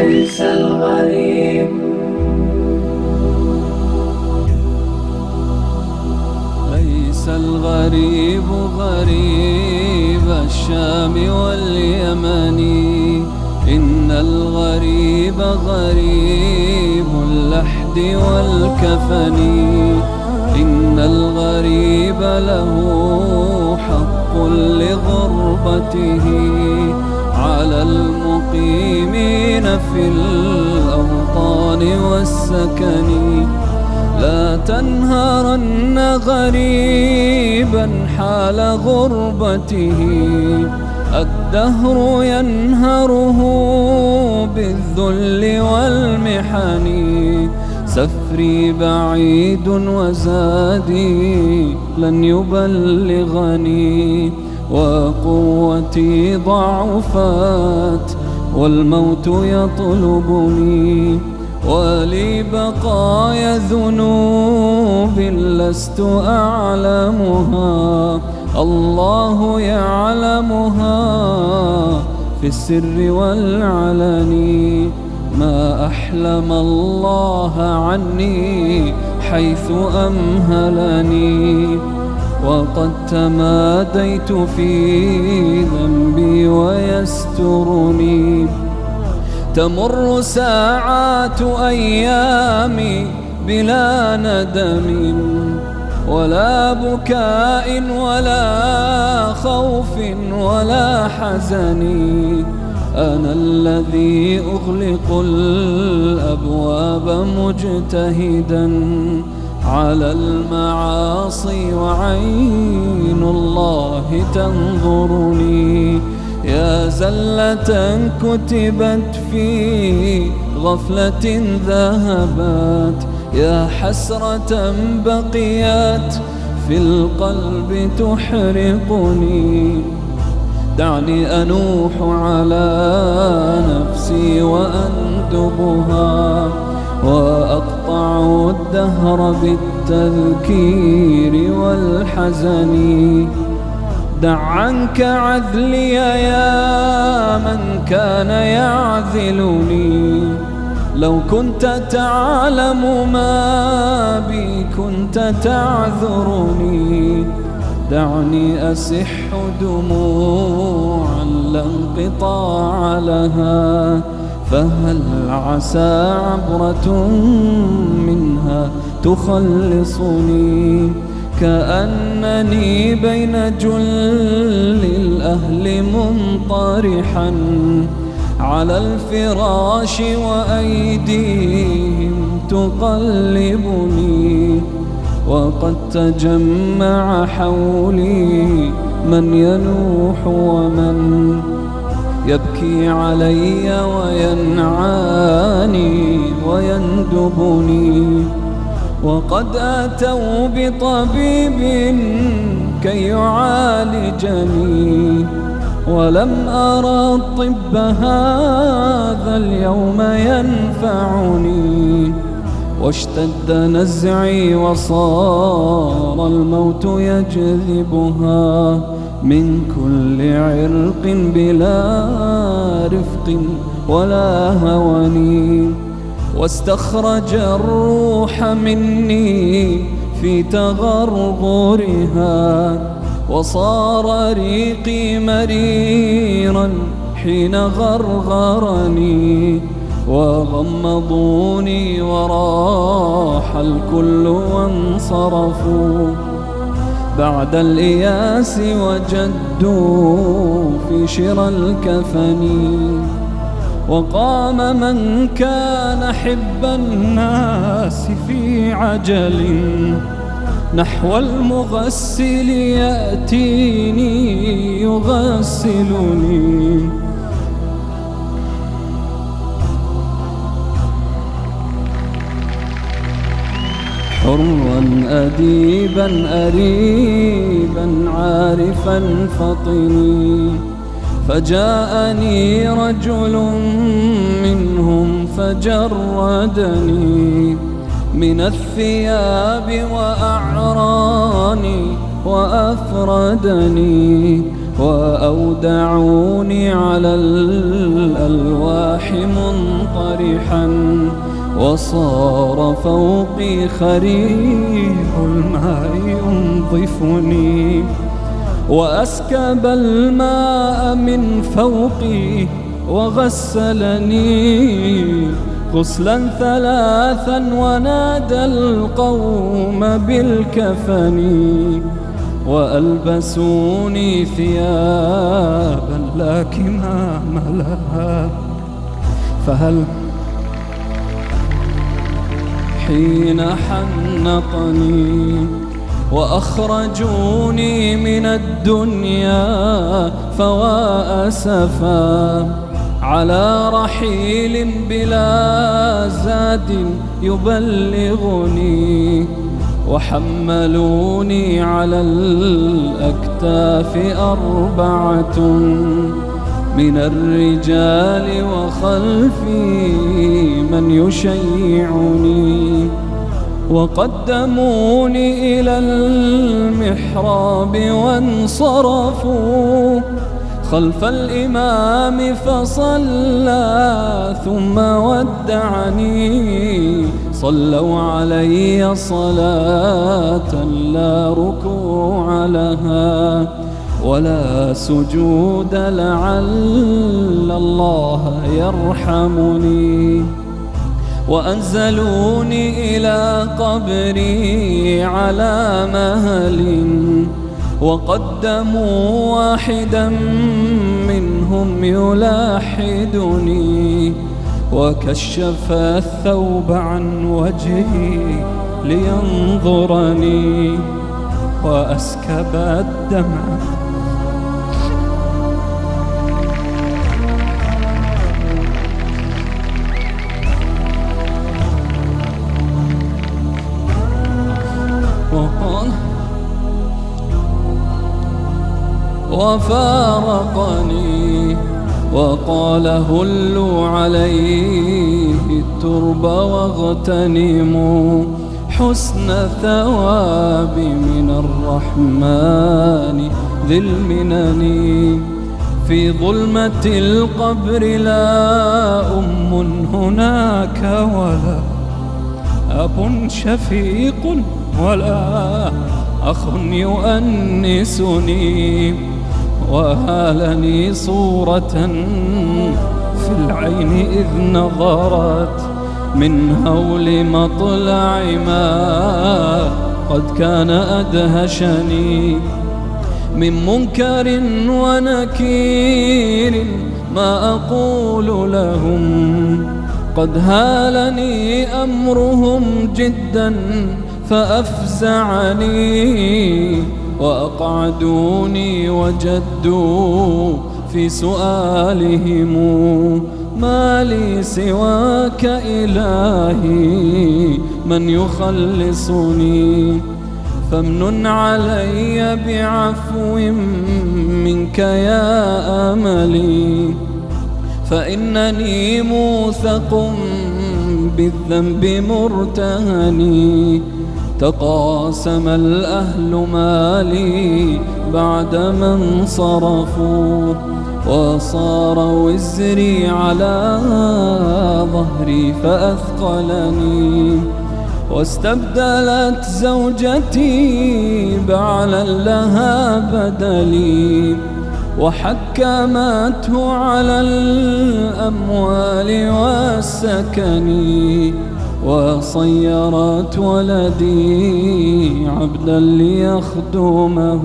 ليس الغريب ليس الغريب غريب الشام واليمن، إن الغريب غريب اللحد والكفن، إن الغريب له حق لغربته على المقيمين في الأوطان والسكن. لا تنهرن غريبا حال غربته، الدهر ينهره بالذل والمحن. سفري بعيد وزادي لن يبلغني، وقوتي ضعفت والموت يطلبني، ولي بقايا ذنوب لست أعلمها، الله يعلمها في السر والعلن. ما أحلم الله عني حيث أمهلني، وقد تماديت في ذنبي ويسترني. تمر ساعات أيامي بلا ندم ولا بكاء ولا خوف ولا حزن. أنا الذي أغلق الأبواب مجتهدا على المعاصي وعين الله تنظرني. يا زلة كتبت في غفلة ذهبت، يا حسرة بقيت في القلب تحرقني. دعني أنوح على نفسي وأندبها، وأقطع الدهر بالتذكير والحزن. دع عنك عذلي يا من كان يعذلني، لو كنت تعلم ما بي كنت تعذرني. دعني أسح دموعا لا انقطاع لها، فهل عسى عبرة منها تخلصني. كأنني بين جل الأهل منطرحا على الفراش وأيديهم تقلبني، وقد تجمع حولي من ينوح ومن يبكي علي وينعاني ويندبني. وقد أتوا بطبيب كي يعالجني، ولم أرى الطب هذا اليوم ينفعني. واشتد نزعي وصار الموت يجذبها من كل عرق بلا رفق ولا هوان. واستخرج الروح مني في تغرغرها، وصار ريقي مريرا حين غرغرني. وغمضوني وراح الكل وانصرفوا، بعد الإياس وجدوا في شرى الكفن. وقام من كان حب الناس في عجل نحو المغسل يأتيني يغسلني. حرا أديبا أريبا عارفا فطني، فجاءني رجل منهم فجردني من الثياب وأعراني وأفردني، وأودعوني على الألواح منطرحا، وصار فوقي خرير الماء ينظفني، وأسكب الماء من فوقي وغسلني غسلا ثلاثا، ونادى القوم بالكفن، وألبسوني ثيابا لا كمام لها. فهل حين حنطني وأخرجوني من الدنيا، فوا أسفا على رحيل بلا زاد يبلغني، وحملوني على الأكتاف 4 من الرجال، وخلفي من يشيعني، وقدموني إلى المحراب وانصرفوا خلف الإمام فصلى ثم ودعني، صلوا علي صلاة لا ركوع لها ولا سجود، لعل الله يرحمني. وأنزلوني إلى قبري على مهل، وقدموا واحدا منهم يلاحدني، وكشف الثوب عن وجهي لينظرني، وأسكب الدمع وفارقني، وقال هلوا عليه الترب واغتنموا حسن الثواب من الرحمن ذي المنن. في ظلمة القبر لا هناك ولا أب شفيق ولا أخ يؤنسني، وهالني صورة في العين إذ نظرت من هول مطلع ما قد كان أدهشني، من منكر ونكير ما أقول لهم، قد هالني أمرهم جدا فأفزعني، وأقعدوني وجدوا في سؤالهم ما لي سواك إلهي من يخلصني، فامنن علي بعفو منك يا أملي، فإنني موثق بالذنب مرتهني، تقاسم الأهل مالي بعدما انصرفوا، وصار وزري على ظهري فأثقلني، واستبدلت زوجتي بعلا لها بدلي، وحكمته على الأموال والسكن، وصيرت ولدي عبدا ليخدمه،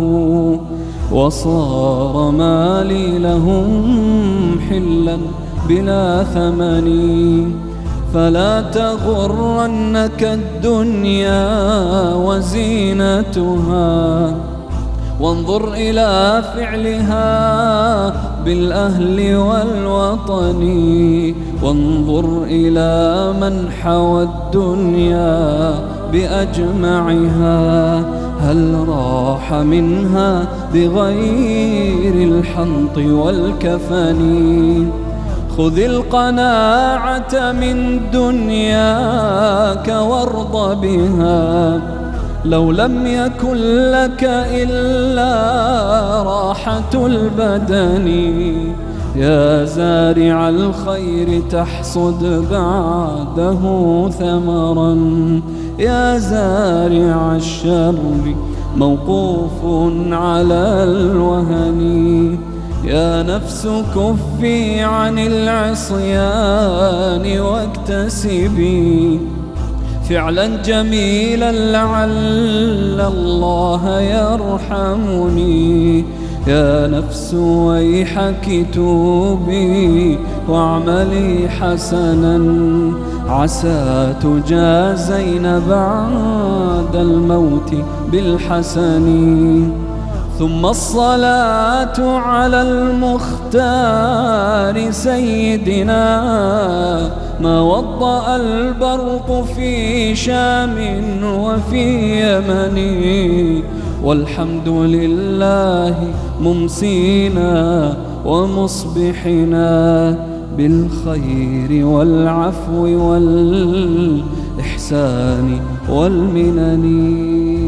وصار مالي لهم حلا بلا ثمن. فلا تغرنك الدنيا وزينتها، وانظر إلى فعلها بالأهل والوطن، وانظر إلى من حوى الدنيا بأجمعها، هل راح منها بغير الحنط والكفن. خذ القناعة من دنياك وارض بها، لو لم يكن لك إلا راحة البدن يا زارع الخير تحصد بعده ثمرا، يا زارع الشر موقوف على الوهن. يا نفس كفي عن العصيان واكتسبي فعلا جميلا لعل الله يرحمني. يا نفس ويحك توبي واعملي حسنا عسى تجازين بعد الموت بالحسن. ثم الصلاة على المختار سيدنا ما وضأ البرق في شام وفي يمن. والحمد لله ممسينا ومصبحنا بالخير والعفو والإحسان والمنن.